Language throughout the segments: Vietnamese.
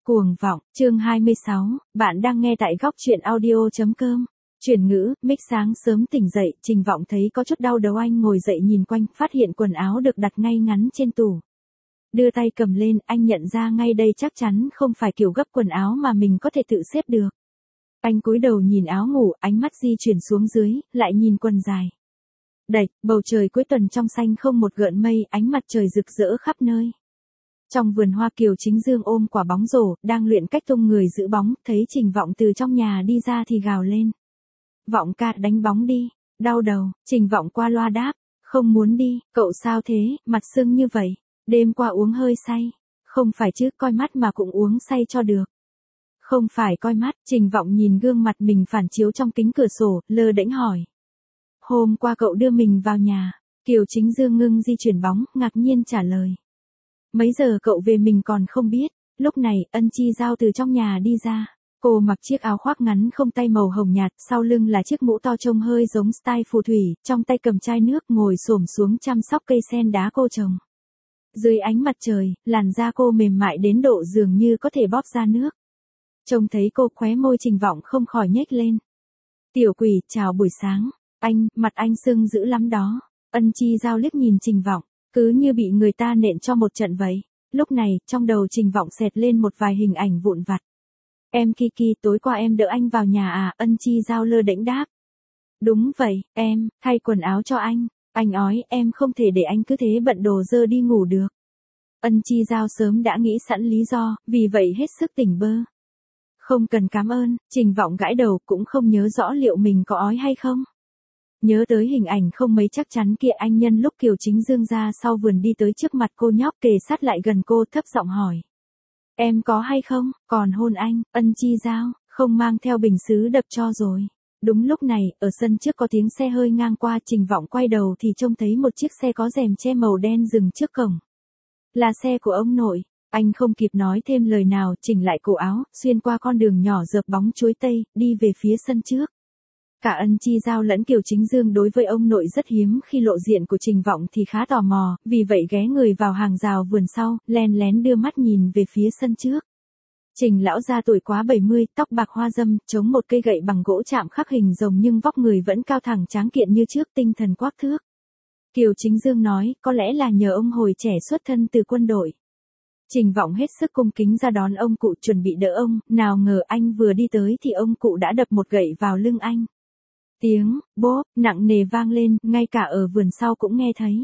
Cuồng vọng, chương 26, bạn đang nghe tại góc truyện audio.com. Chuyển ngữ, Mick sáng sớm tỉnh dậy, Trình Vọng thấy có chút đau đầu, anh ngồi dậy nhìn quanh, phát hiện quần áo được đặt ngay ngắn trên tủ. Đưa tay cầm lên, anh nhận ra ngay đây chắc chắn không phải kiểu gấp quần áo mà mình có thể tự xếp được. Anh cúi đầu nhìn áo ngủ, ánh mắt di chuyển xuống dưới, lại nhìn quần dài. Đẩy, bầu trời cuối tuần trong xanh không một gợn mây, ánh mặt trời rực rỡ khắp nơi. Trong vườn hoa, Kiều Chính Dương ôm quả bóng rổ, đang luyện cách tung người giữ bóng, thấy Trình Vọng từ trong nhà đi ra thì gào lên. Vọng ca, đánh bóng đi. Đau đầu, Trình Vọng qua loa đáp. Không muốn đi. Cậu sao thế, mặt sưng như vậy? Đêm qua uống hơi say. Không phải chứ, coi mắt mà cũng uống say cho được. Không phải coi mắt, Trình Vọng nhìn gương mặt mình phản chiếu trong kính cửa sổ, lơ đễnh hỏi. Hôm qua cậu đưa mình vào nhà. Kiều Chính Dương ngưng di chuyển bóng, ngạc nhiên trả lời. Mấy giờ cậu về mình còn không biết. Lúc này, Ân Chi Giao từ trong nhà đi ra. Cô mặc chiếc áo khoác ngắn không tay màu hồng nhạt, sau lưng là chiếc mũ to trông hơi giống style phù thủy, trong tay cầm chai nước, ngồi xổm xuống chăm sóc cây sen đá cô trồng. Dưới ánh mặt trời, làn da cô mềm mại đến độ dường như có thể bóp ra nước. Trông thấy cô, khóe môi Trình Vọng không khỏi nhếch lên. Tiểu quỷ, chào buổi sáng. Anh, mặt anh sưng dữ lắm đó. Ân Chi Giao liếc nhìn Trình Vọng, cứ như bị người ta nện cho một trận vậy. Lúc này, trong đầu Trình Vọng xẹt lên một vài hình ảnh vụn vặt. Em Kiki, tối qua em đỡ anh vào nhà à? Ân Chi Giao lơ đễnh đáp. Đúng vậy, em, thay quần áo cho anh. Anh ói, em không thể để anh cứ thế bận đồ dơ đi ngủ được. Ân Chi Giao sớm đã nghĩ sẵn lý do, vì vậy hết sức tỉnh bơ. Không cần cảm ơn, Trình Vọng gãi đầu, cũng không nhớ rõ liệu mình có ói hay không. Nhớ tới hình ảnh không mấy chắc chắn kia, anh nhân lúc Kiều Chính Dương ra sau vườn đi tới trước mặt cô nhóc, kề sát lại gần cô, thấp giọng hỏi. Em có hay không, còn hôn anh? Ân Chi Giao, không mang theo bình sứ đập cho rồi. Đúng lúc này, ở sân trước có tiếng xe hơi ngang qua, Trình Vọng quay đầu thì trông thấy một chiếc xe có rèm che màu đen dừng trước cổng. Là xe của ông nội. Anh không kịp nói thêm lời nào, chỉnh lại cổ áo, xuyên qua con đường nhỏ dợp bóng chuối tây, đi về phía sân trước. Cả Ân Chi Giao lẫn Kiều Chính Dương đối với ông nội rất hiếm, khi lộ diện của Trình Vọng thì khá tò mò, vì vậy ghé người vào hàng rào vườn sau, len lén đưa mắt nhìn về phía sân trước. Trình lão gia tuổi quá 70, tóc bạc hoa râm, chống một cây gậy bằng gỗ chạm khắc hình rồng nhưng vóc người vẫn cao thẳng tráng kiện như trước, tinh thần quắc thước. Kiều Chính Dương nói, có lẽ là nhờ ông hồi trẻ xuất thân từ quân đội. Trình Vọng hết sức cung kính ra đón ông cụ, chuẩn bị đỡ ông, nào ngờ anh vừa đi tới thì ông cụ đã đập một gậy vào lưng anh. Tiếng bốp nặng nề vang lên, ngay cả ở vườn sau cũng nghe thấy.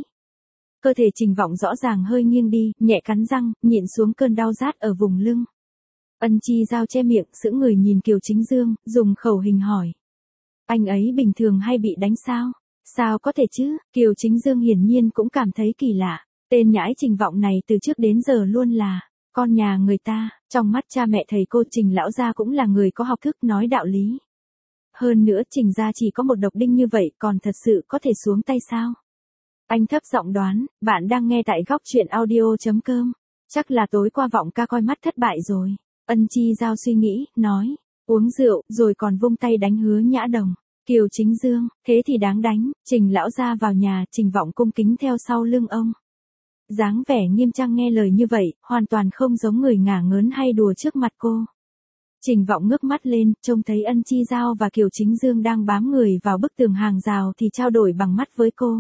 Cơ thể Trình Vọng rõ ràng hơi nghiêng đi, nhẹ cắn răng, nhịn xuống cơn đau rát ở vùng lưng. Ân Chi Giao che miệng, sững người nhìn Kiều Chính Dương, dùng khẩu hình hỏi. Anh ấy bình thường hay bị đánh sao? Sao có thể chứ? Kiều Chính Dương hiển nhiên cũng cảm thấy kỳ lạ. Tên nhãi Trình Vọng này từ trước đến giờ luôn là con nhà người ta, trong mắt cha mẹ thầy cô Trình lão gia cũng là người có học thức nói đạo lý. Hơn nữa Trình gia chỉ có một độc đinh như vậy, còn thật sự có thể xuống tay sao? Anh thấp giọng đoán, bạn đang nghe tại góc truyện audio.com. Chắc là tối qua Vọng ca coi mắt thất bại rồi. Ân Chi Giao suy nghĩ, nói, uống rượu, rồi còn vung tay đánh Hứa Nhã Đồng. Kiều Chính Dương, thế thì đáng đánh. Trình lão gia vào nhà, Trình Vọng cung kính theo sau lưng ông. Dáng vẻ nghiêm trang nghe lời như vậy, hoàn toàn không giống người ngả ngớn hay đùa trước mặt cô. Trình Vọng ngước mắt lên, trông thấy Ân Chi Giao và Kiều Chính Dương đang bám người vào bức tường hàng rào thì trao đổi bằng mắt với cô.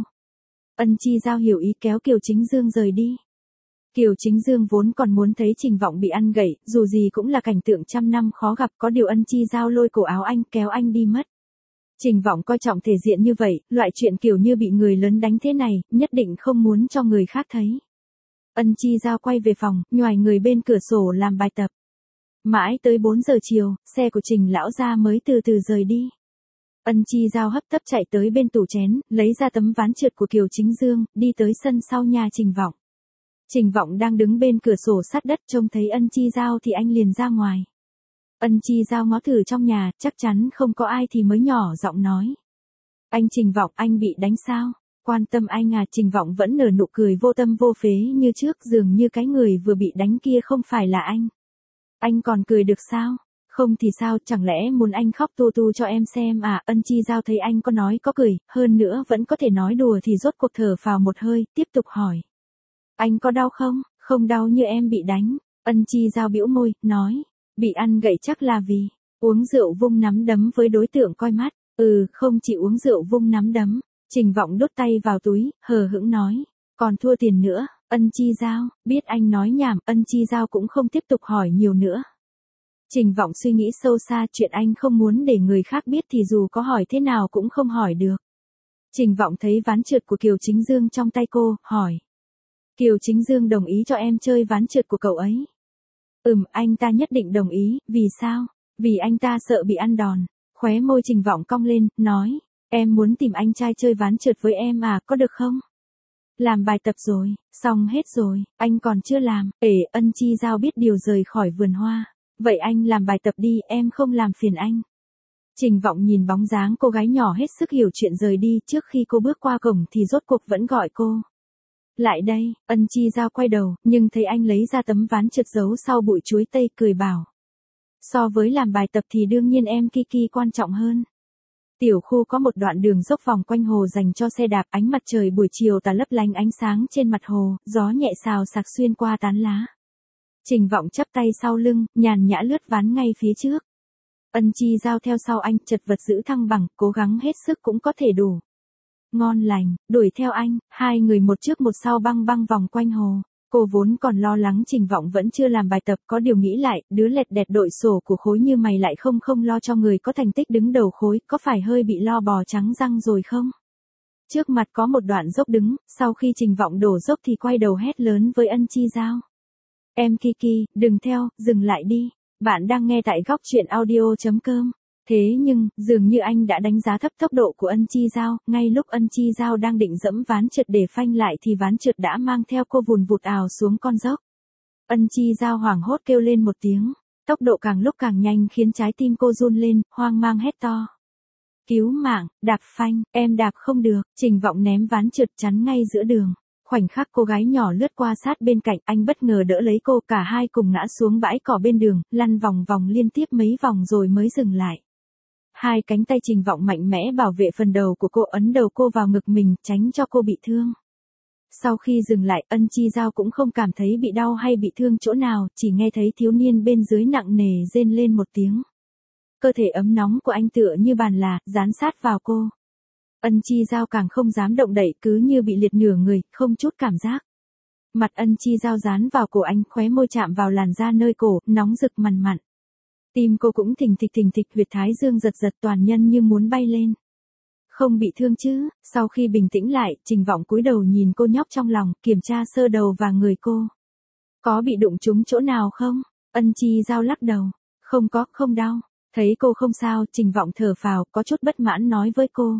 Ân Chi Giao hiểu ý, kéo Kiều Chính Dương rời đi. Kiều Chính Dương vốn còn muốn thấy Trình Vọng bị ăn gậy, dù gì cũng là cảnh tượng trăm năm khó gặp, có điều Ân Chi Giao lôi cổ áo anh, kéo anh đi mất. Trình Vọng coi trọng thể diện như vậy, loại chuyện kiểu như bị người lớn đánh thế này, nhất định không muốn cho người khác thấy. Ân Chi Giao quay về phòng, nhoài người bên cửa sổ làm bài tập. Mãi tới 4 giờ chiều, xe của Trình lão gia mới từ từ rời đi. Ân Chi Giao hấp tấp chạy tới bên tủ chén, lấy ra tấm ván trượt của Kiều Chính Dương, đi tới sân sau nhà Trình Vọng. Trình Vọng đang đứng bên cửa sổ sát đất, trông thấy Ân Chi Giao thì anh liền ra ngoài. Ân Chi Giao ngó thử trong nhà, chắc chắn không có ai thì mới nhỏ giọng nói. Anh Trình Vọng, anh bị đánh sao? Quan tâm anh à? Trình Vọng vẫn nở nụ cười vô tâm vô phế như trước, dường như cái người vừa bị đánh kia không phải là anh. Anh còn cười được sao? Không thì sao, chẳng lẽ muốn anh khóc tu tu cho em xem à? Ân Chi Giao thấy anh có nói có cười, hơn nữa vẫn có thể nói đùa thì rốt cuộc thở phào một hơi, tiếp tục hỏi. Anh có đau không? Không đau như em bị đánh. Ân Chi Giao bĩu môi, nói, bị ăn gậy chắc là vì uống rượu vung nắm đấm với đối tượng coi mắt. Không chỉ uống rượu vung nắm đấm. Trình Vọng đút tay vào túi, hờ hững nói, còn thua tiền nữa. Ân Chi Giao, biết anh nói nhảm, Ân Chi Giao cũng không tiếp tục hỏi nhiều nữa. Trình Vọng suy nghĩ sâu xa, chuyện anh không muốn để người khác biết thì dù có hỏi thế nào cũng không hỏi được. Trình Vọng thấy ván trượt của Kiều Chính Dương trong tay cô, hỏi. Kiều Chính Dương đồng ý cho em chơi ván trượt của cậu ấy. Anh ta nhất định đồng ý, vì sao? Vì anh ta sợ bị ăn đòn. Khóe môi Trình Vọng cong lên, nói, em muốn tìm anh trai chơi ván trượt với em à, có được không? Làm bài tập rồi, xong hết rồi, anh còn chưa làm. Ân Chi Giao biết điều rời khỏi vườn hoa. Vậy anh làm bài tập đi, em không làm phiền anh. Trình Vọng nhìn bóng dáng cô gái nhỏ hết sức hiểu chuyện rời đi, trước khi cô bước qua cổng thì rốt cuộc vẫn gọi cô. Lại đây, Ân Chi Giao quay đầu, nhưng thấy anh lấy ra tấm ván trượt giấu sau bụi chuối tây, cười bảo. So với làm bài tập thì đương nhiên em Kiki quan trọng hơn. Tiểu khu có một đoạn đường dốc vòng quanh hồ dành cho xe đạp, ánh mặt trời buổi chiều tà lấp lánh ánh sáng trên mặt hồ, gió nhẹ xào xạc xuyên qua tán lá. Trình Vọng chắp tay sau lưng, nhàn nhã lướt ván ngay phía trước. Ân Chi Giao theo sau anh, chật vật giữ thăng bằng, cố gắng hết sức cũng có thể đủ. Ngon lành, đuổi theo anh, hai người một trước một sau băng băng vòng quanh hồ. Cô vốn còn lo lắng Trình Vọng vẫn chưa làm bài tập, có điều nghĩ lại, đứa lẹt đẹt đội sổ của khối như mày lại không lo cho người có thành tích đứng đầu khối, có phải hơi bị lo bò trắng răng rồi không? Trước mặt có một đoạn dốc đứng, sau khi Trình Vọng đổ dốc thì quay đầu hét lớn với Ân Chi Giao. Em Kiki, đừng theo, dừng lại đi. Bạn đang nghe tại góc truyện audio.com. Thế nhưng, dường như anh đã đánh giá thấp tốc độ của Ân Chi Giao, ngay lúc Ân Chi Giao đang định dẫm ván trượt để phanh lại thì ván trượt đã mang theo cô vùn vụt ào xuống con dốc. Ân Chi Giao hoảng hốt kêu lên một tiếng, tốc độ càng lúc càng nhanh khiến trái tim cô run lên, hoang mang hét to. Cứu mạng, đạp phanh, em đạp không được. Trình Vọng ném ván trượt chắn ngay giữa đường. Khoảnh khắc cô gái nhỏ lướt qua sát bên cạnh, anh bất ngờ đỡ lấy cô, cả hai cùng ngã xuống bãi cỏ bên đường, lăn vòng vòng liên tiếp mấy vòng rồi mới dừng lại. Hai cánh tay Trình Vọng mạnh mẽ bảo vệ phần đầu của cô, ấn đầu cô vào ngực mình, tránh cho cô bị thương. Sau khi dừng lại, Ân Chi Giao cũng không cảm thấy bị đau hay bị thương chỗ nào, chỉ nghe thấy thiếu niên bên dưới nặng nề rên lên một tiếng. Cơ thể ấm nóng của anh tựa như bàn là, dán sát vào cô. Ân Chi Giao càng không dám động đậy, cứ như bị liệt nửa người, không chút cảm giác. Mặt Ân Chi Giao dán vào cổ anh, khóe môi chạm vào làn da nơi cổ, nóng rực mằn mặn. Tim cô cũng thình thịch, huyệt thái dương giật giật, toàn nhân như muốn bay lên. Không bị thương chứ? Sau khi bình tĩnh lại, Trình Vọng cúi đầu nhìn cô nhóc trong lòng, kiểm tra sơ đầu và người cô. Có bị đụng trúng chỗ nào không? Ân Chi Giao lắc đầu. Không có, không đau. Thấy cô không sao, Trình Vọng thở phào, có chút bất mãn nói với cô.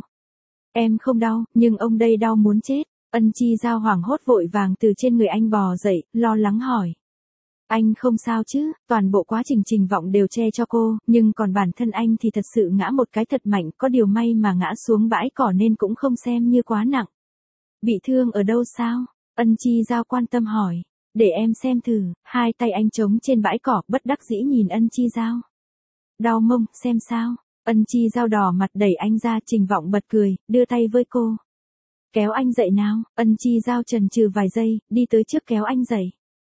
Em không đau, nhưng ông đây đau muốn chết. Ân Chi Giao hoảng hốt vội vàng từ trên người anh bò dậy, lo lắng hỏi. Anh không sao chứ? Toàn bộ quá trình Trình Vọng đều che cho cô, nhưng còn bản thân anh thì thật sự ngã một cái thật mạnh, có điều may mà ngã xuống bãi cỏ nên cũng không xem như quá nặng. Bị thương ở đâu sao? Ân Chi Giao quan tâm hỏi. Để em xem thử. Hai tay anh trống trên bãi cỏ, bất đắc dĩ nhìn Ân Chi Giao. Đau mông, xem sao? Ân Chi Giao đỏ mặt đẩy anh ra, Trình Vọng bật cười, đưa tay với cô. Kéo anh dậy nào. Ân Chi Giao chần chừ vài giây, đi tới trước kéo anh dậy.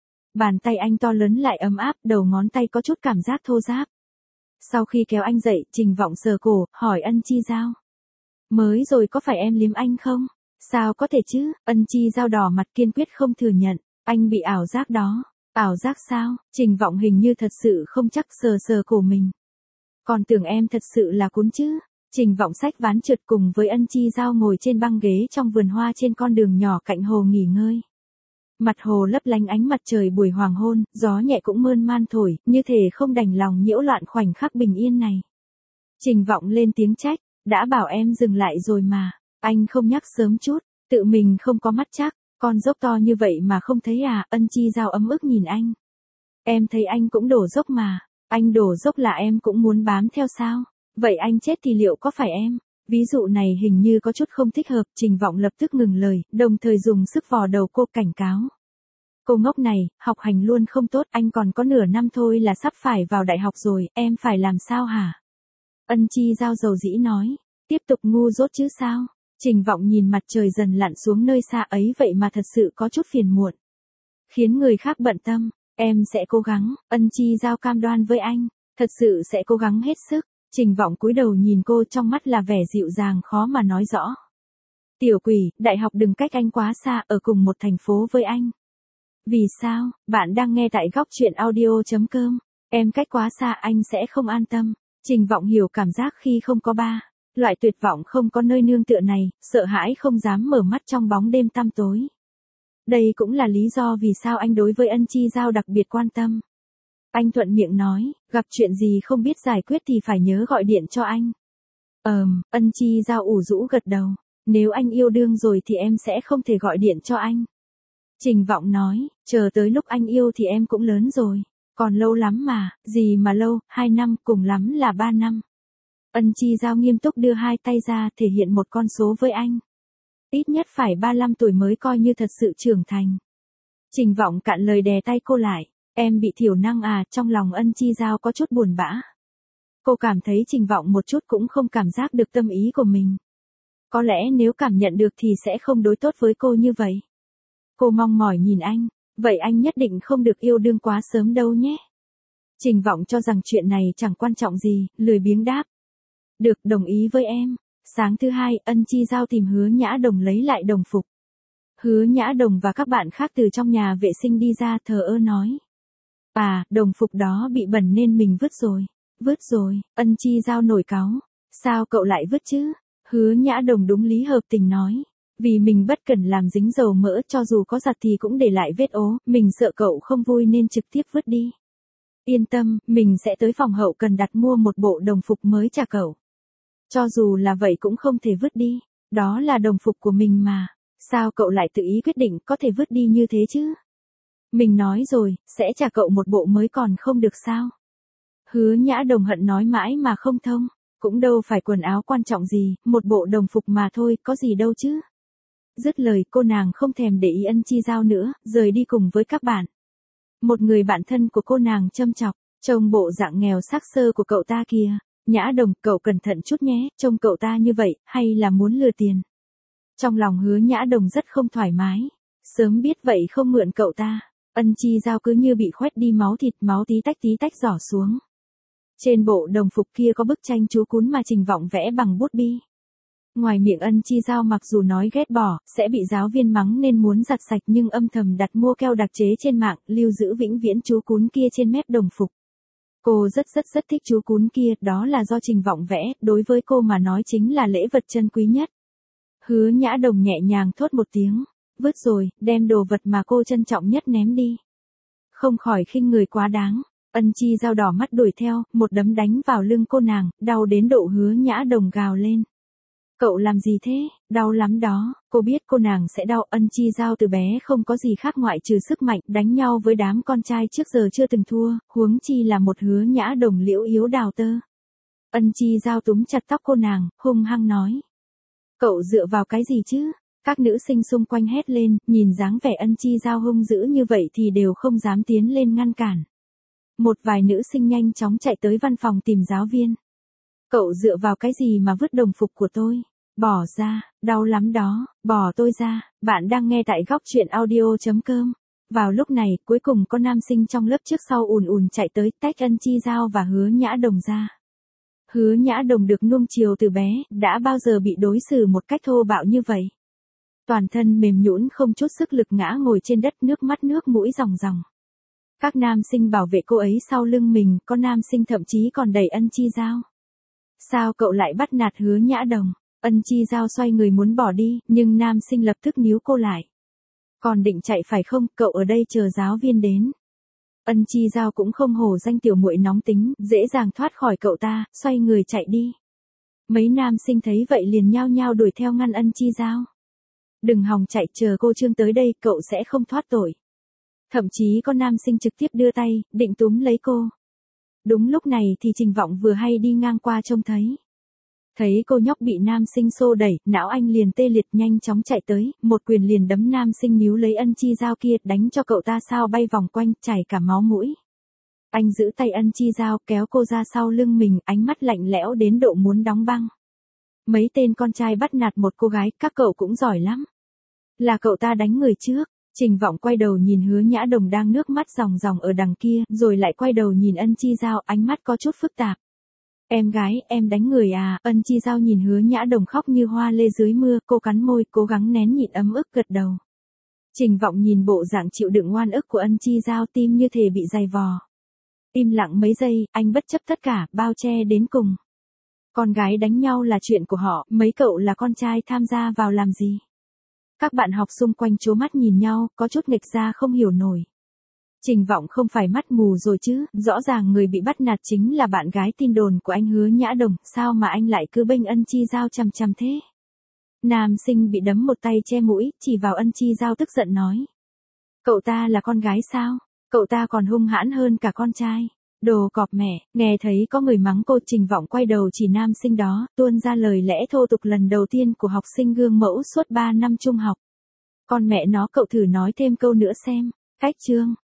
Bàn tay anh to lớn lại ấm áp, đầu ngón tay có chút cảm giác thô ráp. Sau khi kéo anh dậy, Trình Vọng sờ cổ, hỏi Ân Chi Giao. Mới rồi có phải em liếm anh không? Sao có thể chứ? Ân Chi Giao đỏ mặt kiên quyết không thừa nhận. Anh bị ảo giác đó. Ảo giác sao? Trình Vọng hình như thật sự không chắc, sờ cổ mình. Còn tưởng em thật sự là cún chứ. Trình Vọng xách ván trượt cùng với Ân Chi Giao ngồi trên băng ghế trong vườn hoa trên con đường nhỏ cạnh hồ nghỉ ngơi. Mặt hồ lấp lánh ánh mặt trời buổi hoàng hôn, gió nhẹ cũng mơn man thổi, như thể không đành lòng nhiễu loạn khoảnh khắc bình yên này. Trình Vọng lên tiếng trách, đã bảo em dừng lại rồi mà, anh không nhắc sớm chút, tự mình không có mắt chắc, con dốc to như vậy mà không thấy à? Ân Chi Giao ấm ức nhìn anh. Em thấy anh cũng đổ dốc mà, anh đổ dốc là em cũng muốn bám theo sao? Vậy anh chết thì liệu có phải em? Ví dụ này hình như có chút không thích hợp, Trình Vọng lập tức ngừng lời, đồng thời dùng sức vò đầu cô, cảnh cáo. Cô ngốc này, học hành luôn không tốt, anh còn có nửa năm thôi là sắp phải vào đại học rồi, em phải làm sao hả? Ân Chi Giao dầu dĩ nói, tiếp tục ngu dốt chứ sao? Trình Vọng nhìn mặt trời dần lặn xuống nơi xa ấy vậy mà thật sự có chút phiền muộn. Khiến người khác bận tâm, Em sẽ cố gắng, Ân Chi Giao cam đoan với anh, thật sự sẽ cố gắng hết sức. Trình Vọng cúi đầu nhìn cô, trong mắt là vẻ dịu dàng khó mà nói rõ. Tiểu quỷ, đại học đừng cách anh quá xa, ở cùng một thành phố với anh. Vì sao? Bạn đang nghe tại góc chuyện audio.com. Em cách quá xa anh sẽ không an tâm. Trình Vọng hiểu cảm giác khi không có ba. Loại tuyệt vọng không có nơi nương tựa này, sợ hãi không dám mở mắt trong bóng đêm tăm tối. Đây cũng là lý do vì sao anh đối với Ân Chi Giao đặc biệt quan tâm. Anh thuận miệng nói, gặp chuyện gì không biết giải quyết thì phải nhớ gọi điện cho anh. Ân Chi Giao ủ rũ gật đầu. Nếu anh yêu đương rồi thì em sẽ không thể gọi điện cho anh. Trình Vọng nói, chờ tới lúc anh yêu thì em cũng lớn rồi. Còn lâu lắm mà, gì mà lâu, 2 năm, cùng lắm là 3 năm. Ân Chi Giao nghiêm túc đưa hai tay ra thể hiện một con số với anh. Ít nhất phải 35 tuổi mới coi như thật sự trưởng thành. Trình Vọng cạn lời đè tay cô lại. Em bị thiểu năng à, trong lòng Ân Chi Giao có chút buồn bã. Cô cảm thấy Trình Vọng một chút cũng không cảm giác được tâm ý của mình. Có lẽ nếu cảm nhận được thì sẽ không đối tốt với cô như vậy. Cô mong mỏi nhìn anh, vậy anh nhất định không được yêu đương quá sớm đâu nhé. Trình Vọng cho rằng chuyện này chẳng quan trọng gì, lười biếng đáp. Được, đồng ý với em. Sáng thứ hai, Ân Chi Giao tìm Hứa Nhã Đồng lấy lại đồng phục. Hứa Nhã Đồng và các bạn khác từ trong nhà vệ sinh đi ra, thờ ơ nói. À, đồng phục đó bị bẩn nên mình vứt rồi. Vứt rồi, Ân Chi Giao nổi cáu. Sao cậu lại vứt chứ? Hứa Nhã Đồng đúng lý hợp tình nói. Vì mình bất cẩn làm dính dầu mỡ, cho dù có giặt thì cũng để lại vết ố, mình sợ cậu không vui nên trực tiếp vứt đi. Yên tâm, mình sẽ tới phòng hậu cần đặt mua một bộ đồng phục mới trả cậu. Cho dù là vậy cũng không thể vứt đi, đó là đồng phục của mình mà. Sao cậu lại tự ý quyết định có thể vứt đi như thế chứ? Mình nói rồi, sẽ trả cậu một bộ mới còn không được sao? Hứa Nhã Đồng hận nói mãi mà không thông. Cũng đâu phải quần áo quan trọng gì, một bộ đồng phục mà thôi, có gì đâu chứ. Dứt lời, cô nàng không thèm để ý Ân Chi Giao nữa, rời đi cùng với các bạn. Một người bạn thân của cô nàng châm chọc, trông bộ dạng nghèo xác xơ của cậu ta kìa. Nhã Đồng, cậu cẩn thận chút nhé, trông cậu ta như vậy, hay là muốn lừa tiền? Trong lòng Hứa Nhã Đồng rất không thoải mái. Sớm biết vậy không mượn cậu ta. Ân Chi Giao cứ như bị khoét đi máu thịt, máu tí tách giỏ xuống. Trên bộ đồng phục kia có bức tranh chú cún mà Trình Vọng vẽ bằng bút bi. Ngoài miệng Ân Chi Giao mặc dù nói ghét bỏ, sẽ bị giáo viên mắng nên muốn giặt sạch nhưng âm thầm đặt mua keo đặc chế trên mạng, lưu giữ vĩnh viễn chú cún kia trên mép đồng phục. Cô rất thích chú cún kia, đó là do Trình Vọng vẽ, đối với cô mà nói chính là lễ vật chân quý nhất. Hứa Nhã Đồng nhẹ nhàng thốt một tiếng, vứt rồi, đem đồ vật mà cô trân trọng nhất ném đi. Không khỏi khinh người quá đáng. Ân Chi Giao đỏ mắt đuổi theo, một đấm đánh vào lưng cô nàng, đau đến độ Hứa Nhã Đồng gào lên. Cậu làm gì thế? Đau lắm đó. Cô biết cô nàng sẽ đau. Ân Chi Giao từ bé không có gì khác ngoại trừ sức mạnh, đánh nhau với đám con trai trước giờ chưa từng thua, huống chi là một Hứa Nhã Đồng liễu yếu đào tơ. Ân Chi Giao túm chặt tóc cô nàng, hung hăng nói. Cậu dựa vào cái gì chứ? Các nữ sinh xung quanh hét lên, nhìn dáng vẻ Ân Chi Giao hung dữ như vậy thì đều không dám tiến lên ngăn cản. Một vài nữ sinh nhanh chóng chạy tới văn phòng tìm giáo viên. Cậu dựa vào cái gì mà vứt đồng phục của tôi? Bỏ ra, đau lắm đó, bỏ tôi ra. Bạn đang nghe tại góc chuyện audio.com. Vào lúc này, cuối cùng có nam sinh trong lớp trước sau ùn chạy tới, tách Ân Chi Giao và Hứa Nhã Đồng ra. Hứa Nhã Đồng được nuông chiều từ bé, đã bao giờ bị đối xử một cách thô bạo như vậy. Toàn thân mềm nhũn không chút sức lực ngã ngồi trên đất, nước mắt nước mũi ròng ròng. Các nam sinh bảo vệ cô ấy sau lưng mình, có nam sinh thậm chí còn đẩy Ân Chi Giao. Sao cậu lại bắt nạt Hứa Nhã Đồng? Ân Chi Giao xoay người muốn bỏ đi, nhưng nam sinh lập tức níu cô lại. Còn định chạy phải không, cậu ở đây chờ giáo viên đến. Ân Chi Giao cũng không hổ danh tiểu muội nóng tính, dễ dàng thoát khỏi cậu ta, xoay người chạy đi. Mấy nam sinh thấy vậy liền nhao nhao đuổi theo ngăn Ân Chi Giao. Đừng hòng chạy, chờ cô Trương tới đây, cậu sẽ không thoát tội. Thậm chí có nam sinh trực tiếp đưa tay, định túm lấy cô. Đúng lúc này thì Trình Vọng vừa hay đi ngang qua trông thấy. Thấy cô nhóc bị nam sinh xô đẩy, não anh liền tê liệt, nhanh chóng chạy tới, một quyền liền đấm nam sinh níu lấy Ân Chi Giao kia, đánh cho cậu ta sao bay vòng quanh, chảy cả máu mũi. Anh giữ tay Ân Chi Giao, kéo cô ra sau lưng mình, ánh mắt lạnh lẽo đến độ muốn đóng băng. Mấy tên con trai bắt nạt một cô gái, các cậu cũng giỏi lắm. Là cậu ta đánh người trước. Trình Vọng quay đầu nhìn Hứa Nhã Đồng đang nước mắt ròng ròng ở đằng kia, rồi lại quay đầu nhìn Ân Chi Giao, ánh mắt có chút phức tạp. Em gái, em đánh người à? Ân Chi Giao nhìn Hứa Nhã Đồng khóc như hoa lê dưới mưa, cô cắn môi, cố gắng nén nhịn ấm ức gật đầu. Trình Vọng nhìn bộ dạng chịu đựng oan ức của Ân Chi Giao, tim như thể bị dày vò. Im lặng mấy giây, anh bất chấp tất cả, bao che đến cùng. Con gái đánh nhau là chuyện của họ, mấy cậu là con trai tham gia vào làm gì? Các bạn học xung quanh trố mắt nhìn nhau, có chút nghịch ra không hiểu nổi. Trình Vọng không phải mắt mù rồi chứ, rõ ràng người bị bắt nạt chính là bạn gái tin đồn của anh Hứa Nhã Đồng, sao mà anh lại cứ bênh Ân Chi Giao chằm chằm thế? Nam sinh bị đấm một tay che mũi, chỉ vào Ân Chi Giao tức giận nói. Cậu ta là con gái sao? Cậu ta còn hung hãn hơn cả con trai. Đồ cọp mẹ, nghe thấy có người mắng cô, Trình Vọng quay đầu chỉ nam sinh đó, tuôn ra lời lẽ thô tục lần đầu tiên của học sinh gương mẫu suốt 3 năm trung học. Con mẹ nó, cậu thử nói thêm câu nữa xem. Cách chương.